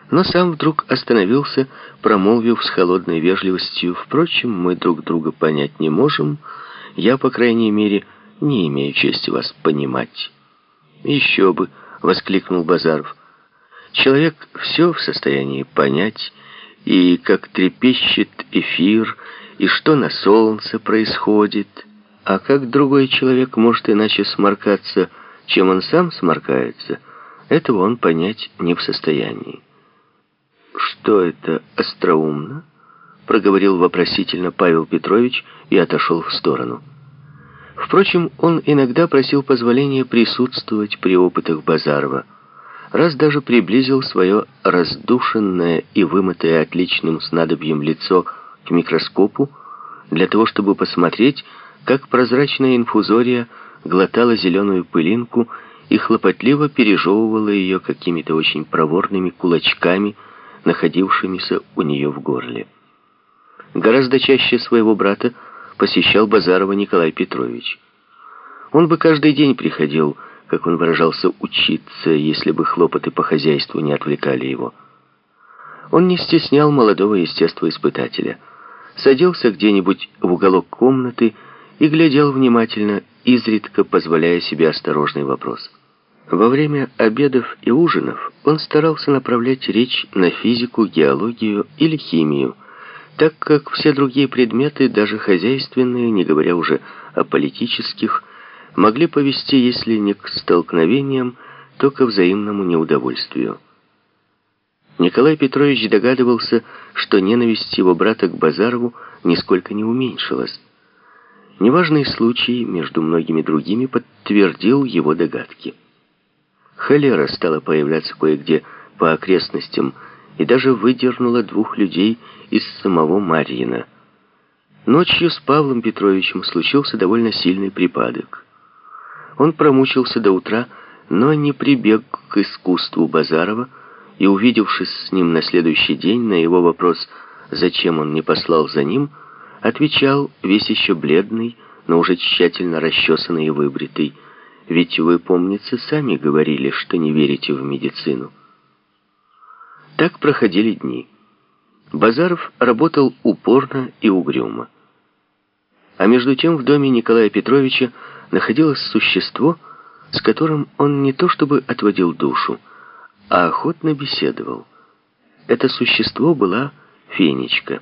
но сам вдруг остановился, промолвив с холодной вежливостью: «Впрочем, мы друг друга понять не можем. Я, по крайней мере, не имею чести вас понимать». «Еще бы!» — воскликнул Базаров. «Человек все в состоянии понять, и как трепещет эфир, и что на солнце происходит. А как другой человек может иначе сморкаться, чем он сам сморкается, этого он понять не в состоянии». «Что это, остроумно?» — проговорил вопросительно Павел Петрович и отошел в сторону. Впрочем, он иногда просил позволения присутствовать при опытах Базарова, раз даже приблизил свое раздушенное и вымытое отличным снадобьем лицо к микроскопу для того, чтобы посмотреть, как прозрачная инфузория глотала зеленую пылинку и хлопотливо пережевывала ее какими-то очень проворными кулачками, находившимися у нее в горле. Гораздо чаще своего брата посещал Базарова Николай Петрович. Он бы каждый день приходил, как он выражался, учиться, если бы хлопоты по хозяйству не отвлекали его. Он не стеснял молодого естествоиспытателя, садился где-нибудь в уголок комнаты и глядел внимательно, изредка позволяя себе осторожный вопрос. Во время обедов и ужинов он старался направлять речь на физику, геологию или химию, так как все другие предметы, даже хозяйственные, не говоря уже о политических, могли повести, если не к столкновениям, то ко взаимному неудовольствию. Николай Петрович догадывался, что ненависть его брата к Базарову нисколько не уменьшилась. Неважный случай, между многими другими, подтвердил его догадки. Холера стала появляться кое-где по окрестностям и даже выдернула 2 людей из самого Марьина. Ночью с Павлом Петровичем случился довольно сильный припадок. Он промучился до утра, но не прибег к искусству Базарова, и, увидевшись с ним на следующий день, на его вопрос, зачем он не послал за ним, отвечал, весь еще бледный, но уже тщательно расчесанный и выбритый: «Ведь вы, помнится, сами говорили, что не верите в медицину». Так проходили дни. Базаров работал упорно и угрюмо. А между тем в доме Николая Петровича находилось существо, с которым он не то чтобы отводил душу, а охотно беседовал. Это существо была Фенечка.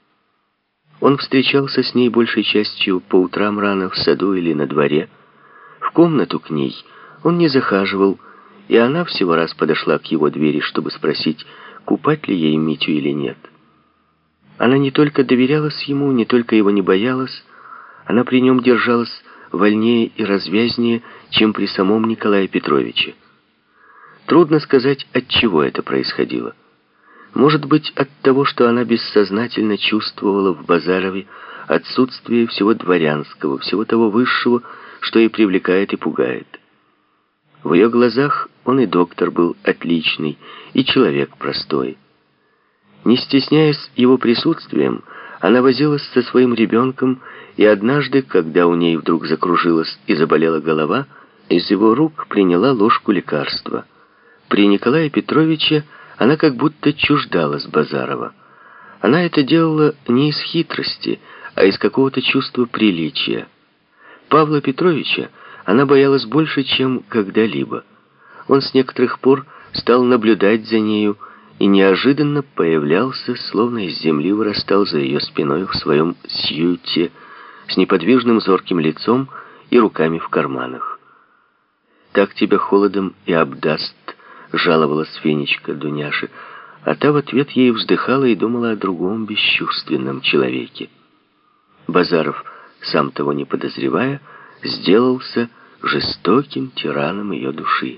Он встречался с ней большей частью по утрам рано в саду или на дворе. В комнату к ней он не захаживал, и она всего раз подошла к его двери, чтобы спросить, купать ли ей Митю или нет. Она не только доверялась ему, не только его не боялась, она при нем держалась вольнее и развязнее, чем при самом Николае Петровиче. Трудно сказать, от чего это происходило. Может быть, от того, что она бессознательно чувствовала в Базарове отсутствие всего дворянского, всего того высшего, что и привлекает и пугает. В ее глазах он и доктор был отличный, и человек простой. Не стесняясь его присутствием, она возилась со своим ребенком, и однажды, когда у ней вдруг закружилась и заболела голова, из его рук приняла ложку лекарства. При Николае Петровиче она как будто чуждалась Базарова. Она это делала не из хитрости, а из какого-то чувства приличия. Павла Петровича она боялась больше, чем когда-либо. Он с некоторых пор стал наблюдать за нею и неожиданно появлялся, словно из земли вырастал за ее спиной в своем сьюте, с неподвижным зорким лицом и руками в карманах. «Так тебя холодом и обдаст», — жаловалась Фенечка Дуняше, а та в ответ ей вздыхала и думала о другом бесчувственном человеке. Базаров, сам того не подозревая, сделался жестоким тираном ее души.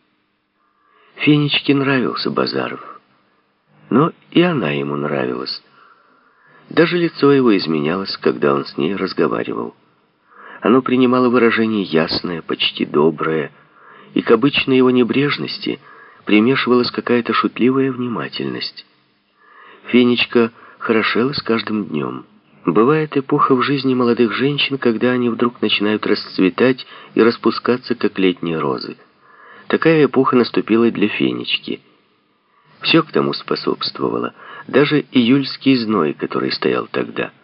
Фенечке нравился Базаров, но и она ему нравилась. Даже лицо его изменялось, когда он с ней разговаривал. Оно принимало выражение ясное, почти доброе, и к обычной его небрежности примешивалась какая-то шутливая внимательность. Фенечка хорошела с каждым днем. Бывает эпоха в жизни молодых женщин, когда они вдруг начинают расцветать и распускаться, как летние розы. Такая эпоха наступила и для Фенечки. Все к тому способствовало, даже июльский зной, который стоял тогда.